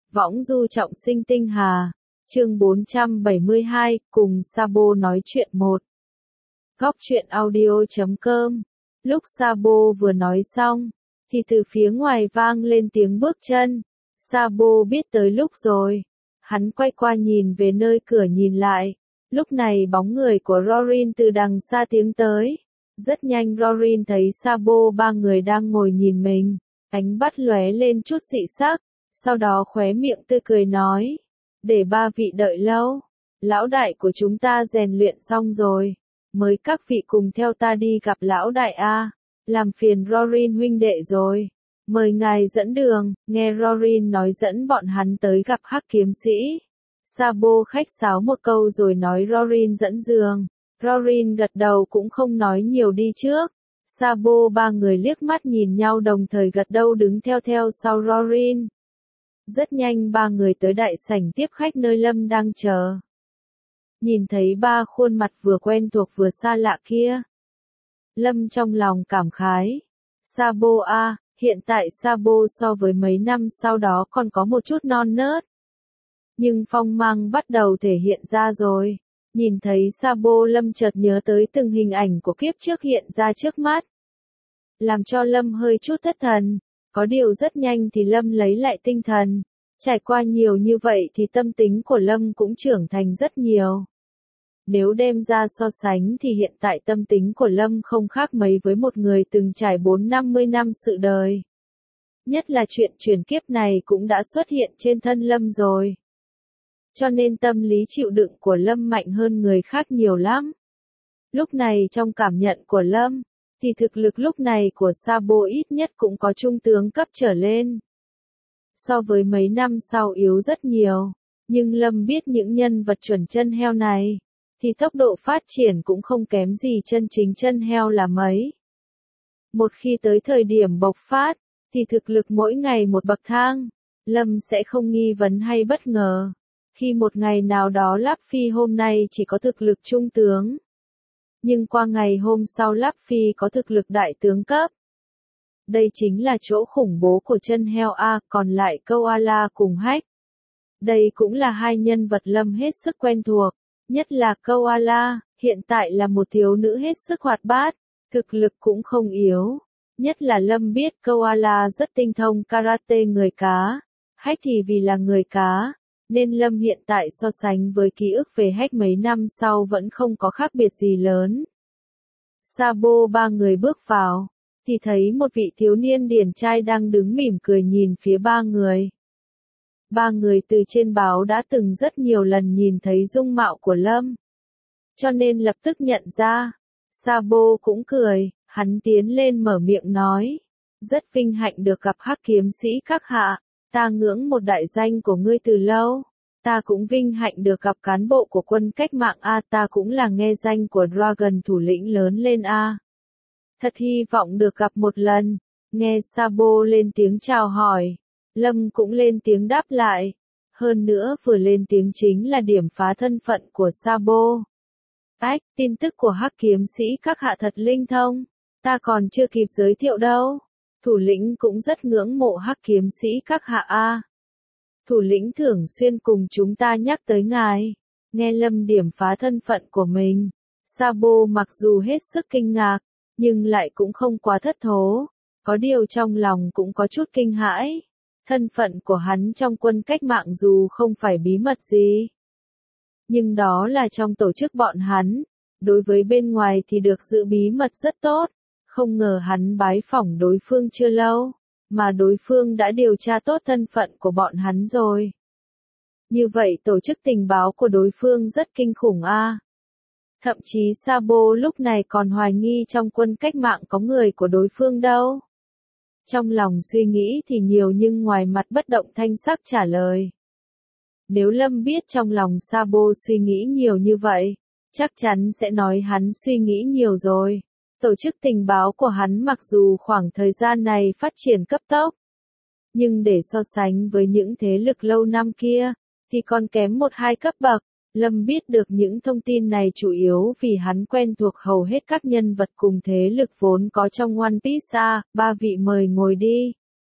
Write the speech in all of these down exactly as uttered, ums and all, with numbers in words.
Võng du trọng sinh tinh hà. Chương bốn trăm bảy mươi hai, cùng Sabo nói chuyện một. Góc truyện audio chấm com. Lúc Sabo vừa nói xong, thì từ phía ngoài vang lên tiếng bước chân. Sabo biết tới lúc rồi. Hắn quay qua nhìn về nơi cửa nhìn lại. Lúc này bóng người của Rorin từ đằng xa tiến tới. Rất nhanh Rorin thấy Sabo ba người đang ngồi nhìn mình. Ánh mắt lóe lên chút dị sắc. Sau đó khóe miệng tươi cười nói. Để ba vị đợi lâu. Lão đại của chúng ta rèn luyện xong rồi. Mới các vị cùng theo ta đi gặp lão đại a. Làm phiền Rorin huynh đệ rồi. Mời ngài dẫn đường. Nghe Rorin nói dẫn bọn hắn tới gặp Hắc kiếm sĩ. Sabo khách sáo một câu rồi nói Rorin dẫn đường. Rorin gật đầu cũng không nói nhiều đi trước. Sabo ba người liếc mắt nhìn nhau đồng thời gật đầu đứng theo theo sau Rorin. Rất nhanh ba người tới đại sảnh tiếp khách nơi Lâm đang chờ. Nhìn thấy ba khuôn mặt vừa quen thuộc vừa xa lạ kia. Lâm trong lòng cảm khái. Sabo a, hiện tại Sabo so với mấy năm sau đó còn có một chút non nớt. Nhưng phong mang bắt đầu thể hiện ra rồi. Nhìn thấy Sabo Lâm chợt nhớ tới từng hình ảnh của kiếp trước hiện ra trước mắt. Làm cho Lâm hơi chút thất thần. Có điều rất nhanh thì Lâm lấy lại tinh thần. Trải qua nhiều như vậy thì tâm tính của Lâm cũng trưởng thành rất nhiều. Nếu đem ra so sánh thì hiện tại tâm tính của Lâm không khác mấy với một người từng trải bốn năm mươi năm sự đời. Nhất là chuyện chuyển kiếp này cũng đã xuất hiện trên thân Lâm rồi. Cho nên tâm lý chịu đựng của Lâm mạnh hơn người khác nhiều lắm. Lúc này trong cảm nhận của Lâm, thì thực lực lúc này của Sabo ít nhất cũng có trung tướng cấp trở lên. So với mấy năm sau yếu rất nhiều, nhưng Lâm biết những nhân vật chuẩn chân heo này, thì tốc độ phát triển cũng không kém gì chân chính chân heo là mấy. Một khi tới thời điểm bộc phát, thì thực lực mỗi ngày một bậc thang, Lâm sẽ không nghi vấn hay bất ngờ. Khi một ngày nào đó Láp Phi hôm nay chỉ có thực lực trung tướng. Nhưng qua ngày hôm sau Láp Phi có thực lực đại tướng cấp. Đây chính là chỗ khủng bố của chân heo A, còn lại Koala cùng Hách. Đây cũng là hai nhân vật Lâm hết sức quen thuộc, nhất là Koala, hiện tại là một thiếu nữ hết sức hoạt bát, thực lực cũng không yếu. Nhất là Lâm biết Koala rất tinh thông karate người cá, Hách thì vì là người cá, nên Lâm hiện tại so sánh với ký ức về Hách mấy năm sau vẫn không có khác biệt gì lớn. Sabo ba người bước vào, thì thấy một vị thiếu niên điển trai đang đứng mỉm cười nhìn phía ba người. Ba người từ trên báo đã từng rất nhiều lần nhìn thấy dung mạo của Lâm. Cho nên lập tức nhận ra. Sabo cũng cười, hắn tiến lên mở miệng nói. Rất vinh hạnh được gặp Hắc kiếm sĩ các hạ, ta ngưỡng một đại danh của ngươi từ lâu. Ta cũng vinh hạnh được gặp cán bộ của quân cách mạng A, ta cũng là nghe danh của Dragon thủ lĩnh lớn lên A. Thật hy vọng được gặp một lần. Nghe Sabo lên tiếng chào hỏi. Lâm cũng lên tiếng đáp lại. Hơn nữa vừa lên tiếng chính là điểm phá thân phận của Sabo. Ách, tin tức của Hắc kiếm sĩ các hạ thật linh thông. Ta còn chưa kịp giới thiệu đâu. Thủ lĩnh cũng rất ngưỡng mộ Hắc kiếm sĩ các hạ A. Thủ lĩnh thường xuyên cùng chúng ta nhắc tới ngài. Nghe Lâm điểm phá thân phận của mình. Sabo mặc dù hết sức kinh ngạc, nhưng lại cũng không quá thất thố. Có điều trong lòng cũng có chút kinh hãi. Thân phận của hắn trong quân cách mạng dù không phải bí mật gì. Nhưng đó là trong tổ chức bọn hắn. Đối với bên ngoài thì được giữ bí mật rất tốt. Không ngờ hắn bái phỏng đối phương chưa lâu. Mà đối phương đã điều tra tốt thân phận của bọn hắn rồi. Như vậy tổ chức tình báo của đối phương rất kinh khủng a. Thậm chí Sabo lúc này còn hoài nghi trong quân cách mạng có người của đối phương đâu. Trong lòng suy nghĩ thì nhiều nhưng ngoài mặt bất động thanh sắc trả lời. Nếu Lâm biết trong lòng Sabo suy nghĩ nhiều như vậy, chắc chắn sẽ nói hắn suy nghĩ nhiều rồi. Tổ chức tình báo của hắn mặc dù khoảng thời gian này phát triển cấp tốc, nhưng để so sánh với những thế lực lâu năm kia, thì còn kém một hai cấp bậc. Lâm biết được những thông tin này chủ yếu vì hắn quen thuộc hầu hết các nhân vật cùng thế lực vốn có trong One Piece. À, ba vị mời ngồi đi.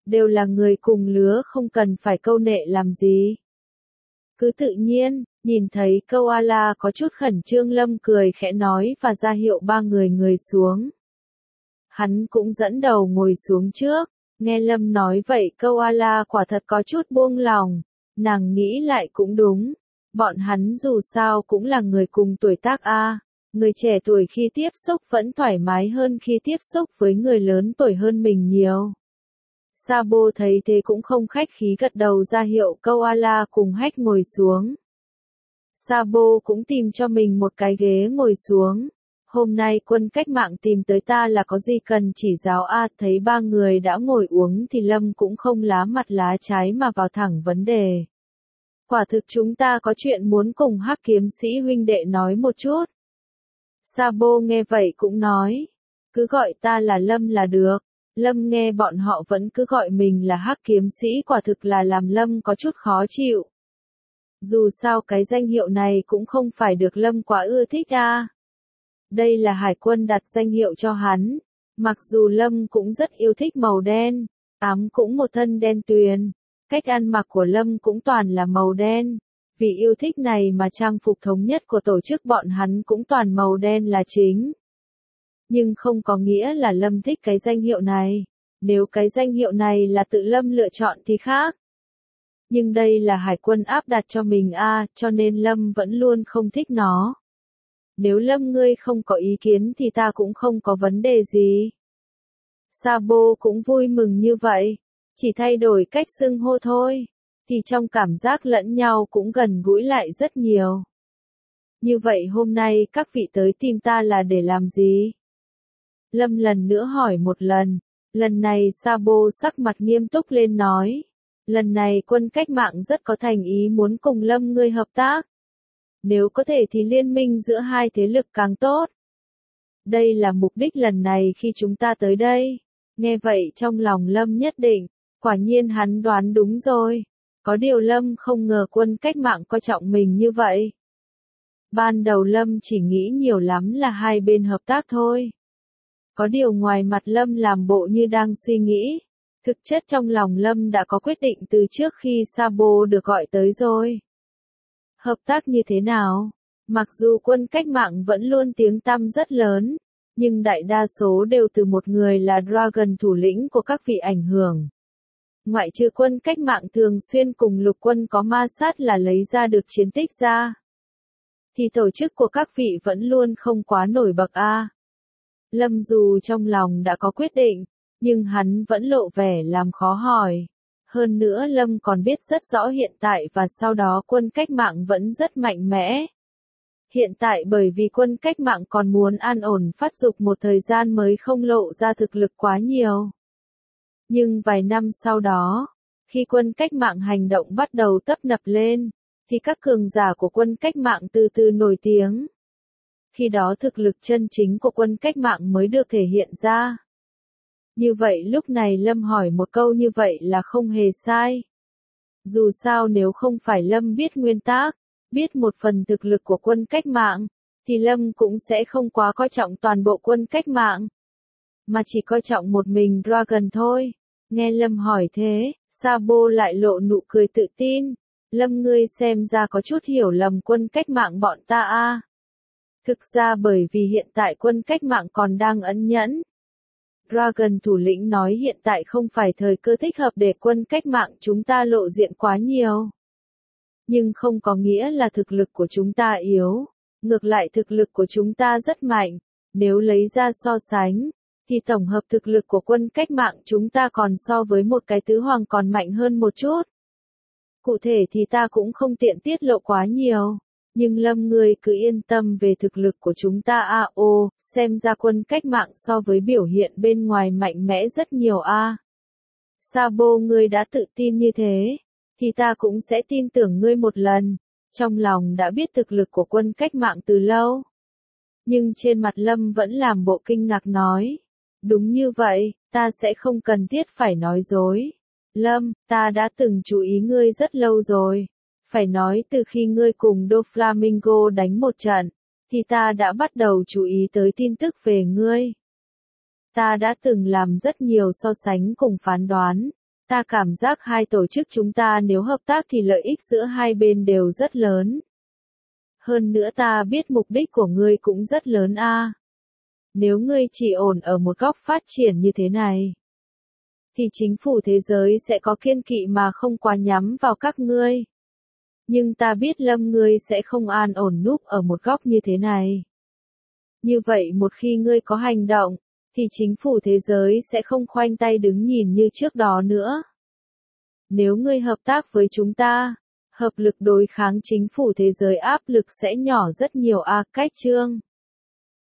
đều là người cùng lứa không cần phải câu nệ làm gì. Cứ tự nhiên, nhìn thấy Koala có chút khẩn trương Lâm cười khẽ nói và ra hiệu ba người người xuống. Hắn cũng dẫn đầu ngồi xuống trước, nghe Lâm nói vậy Koala quả thật có chút buông lòng, nàng nghĩ lại cũng đúng, bọn hắn dù sao cũng là người cùng tuổi tác a, người trẻ tuổi khi tiếp xúc vẫn thoải mái hơn khi tiếp xúc với người lớn tuổi hơn mình nhiều. Sabo thấy thế cũng không khách khí gật đầu ra hiệu Koala cùng Hách ngồi xuống. Sabo cũng tìm cho mình một cái ghế ngồi xuống. Hôm nay quân cách mạng tìm tới ta là có gì cần chỉ giáo a, thấy ba người đã ngồi uống thì Lâm cũng không lá mặt lá trái mà vào thẳng vấn đề. Quả thực chúng ta có chuyện muốn cùng Hắc kiếm sĩ huynh đệ nói một chút. Sabo nghe vậy cũng nói, cứ gọi ta là Lâm là được. Lâm nghe bọn họ vẫn cứ gọi mình là Hắc kiếm sĩ quả thực là làm Lâm có chút khó chịu. Dù sao cái danh hiệu này cũng không phải được Lâm quá ưa thích à. Đây là hải quân đặt danh hiệu cho hắn. Mặc dù Lâm cũng rất yêu thích màu đen, ám cũng một thân đen tuyền. Cách ăn mặc của Lâm cũng toàn là màu đen. Vì yêu thích này mà trang phục thống nhất của tổ chức bọn hắn cũng toàn màu đen là chính. Nhưng không có nghĩa là Lâm thích cái danh hiệu này. Nếu cái danh hiệu này là tự Lâm lựa chọn thì khác. Nhưng đây là hải quân áp đặt cho mình a, cho nên Lâm vẫn luôn không thích nó. Nếu Lâm ngươi không có ý kiến thì ta cũng không có vấn đề gì. Sabo cũng vui mừng như vậy. Chỉ thay đổi cách xưng hô thôi. Thì trong cảm giác lẫn nhau cũng gần gũi lại rất nhiều. Như vậy hôm nay các vị tới tìm ta là để làm gì? Lâm lần nữa hỏi một lần. Lần này Sabo sắc mặt nghiêm túc lên nói. Lần này quân cách mạng rất có thành ý muốn cùng Lâm ngươi hợp tác. Nếu có thể thì liên minh giữa hai thế lực càng tốt. Đây là mục đích lần này khi chúng ta tới đây. Nghe vậy trong lòng Lâm nhất định, quả nhiên hắn đoán đúng rồi. Có điều Lâm không ngờ quân cách mạng coi trọng mình như vậy. Ban đầu Lâm chỉ nghĩ nhiều lắm là hai bên hợp tác thôi. Có điều ngoài mặt Lâm làm bộ như đang suy nghĩ. Thực chất trong lòng Lâm đã có quyết định từ trước khi Sabo được gọi tới rồi. Hợp tác như thế nào? Mặc dù quân cách mạng vẫn luôn tiếng tăm rất lớn, nhưng đại đa số đều từ một người là Dragon thủ lĩnh của các vị ảnh hưởng. Ngoại trừ quân cách mạng thường xuyên cùng lục quân có ma sát là lấy ra được chiến tích ra. Thì tổ chức của các vị vẫn luôn không quá nổi bật a. Lâm dù trong lòng đã có quyết định, nhưng hắn vẫn lộ vẻ làm khó hỏi. Hơn nữa Lâm còn biết rất rõ hiện tại và sau đó quân cách mạng vẫn rất mạnh mẽ. Hiện tại bởi vì quân cách mạng còn muốn an ổn phát dục một thời gian mới không lộ ra thực lực quá nhiều. Nhưng vài năm sau đó, khi quân cách mạng hành động bắt đầu tấp nập lên, thì các cường giả của quân cách mạng từ từ nổi tiếng. Khi đó thực lực chân chính của quân cách mạng mới được thể hiện ra. Như vậy lúc này Lâm hỏi một câu như vậy là không hề sai. Dù sao nếu không phải Lâm biết nguyên tắc, biết một phần thực lực của quân cách mạng, thì Lâm cũng sẽ không quá coi trọng toàn bộ quân cách mạng. Mà chỉ coi trọng một mình Dragon thôi. Nghe Lâm hỏi thế, Sabo lại lộ nụ cười tự tin. Lâm ngươi xem ra có chút hiểu lầm quân cách mạng bọn ta a. Thực ra bởi vì hiện tại quân cách mạng còn đang ẩn nhẫn. Dragon thủ lĩnh nói hiện tại không phải thời cơ thích hợp để quân cách mạng chúng ta lộ diện quá nhiều. Nhưng không có nghĩa là thực lực của chúng ta yếu. Ngược lại thực lực của chúng ta rất mạnh. Nếu lấy ra so sánh, thì tổng hợp thực lực của quân cách mạng chúng ta còn so với một cái tứ hoàng còn mạnh hơn một chút. Cụ thể thì ta cũng không tiện tiết lộ quá nhiều. Nhưng Lâm ngươi cứ yên tâm về thực lực của chúng ta a ô, xem ra quân cách mạng so với biểu hiện bên ngoài mạnh mẽ rất nhiều a. Sabo ngươi đã tự tin như thế, thì ta cũng sẽ tin tưởng ngươi một lần. Trong lòng đã biết thực lực của quân cách mạng từ lâu. Nhưng trên mặt Lâm vẫn làm bộ kinh ngạc nói. Đúng như vậy, ta sẽ không cần thiết phải nói dối. Lâm, ta đã từng chú ý ngươi rất lâu rồi. Phải nói từ khi ngươi cùng Doflamingo đánh một trận, thì ta đã bắt đầu chú ý tới tin tức về ngươi. Ta đã từng làm rất nhiều so sánh cùng phán đoán, Ta cảm giác hai tổ chức chúng ta nếu hợp tác thì lợi ích giữa hai bên đều rất lớn. Hơn nữa ta biết mục đích của ngươi cũng rất lớn a. Nếu ngươi chỉ ổn ở một góc phát triển như thế này, thì chính phủ thế giới sẽ có kiêng kỵ mà không quá nhắm vào các ngươi. Nhưng ta biết Lâm ngươi sẽ không an ổn núp ở một góc như thế này. Như vậy một khi ngươi có hành động, thì chính phủ thế giới sẽ không khoanh tay đứng nhìn như trước đó nữa. Nếu ngươi hợp tác với chúng ta, hợp lực đối kháng chính phủ thế giới áp lực sẽ nhỏ rất nhiều a. Cách chương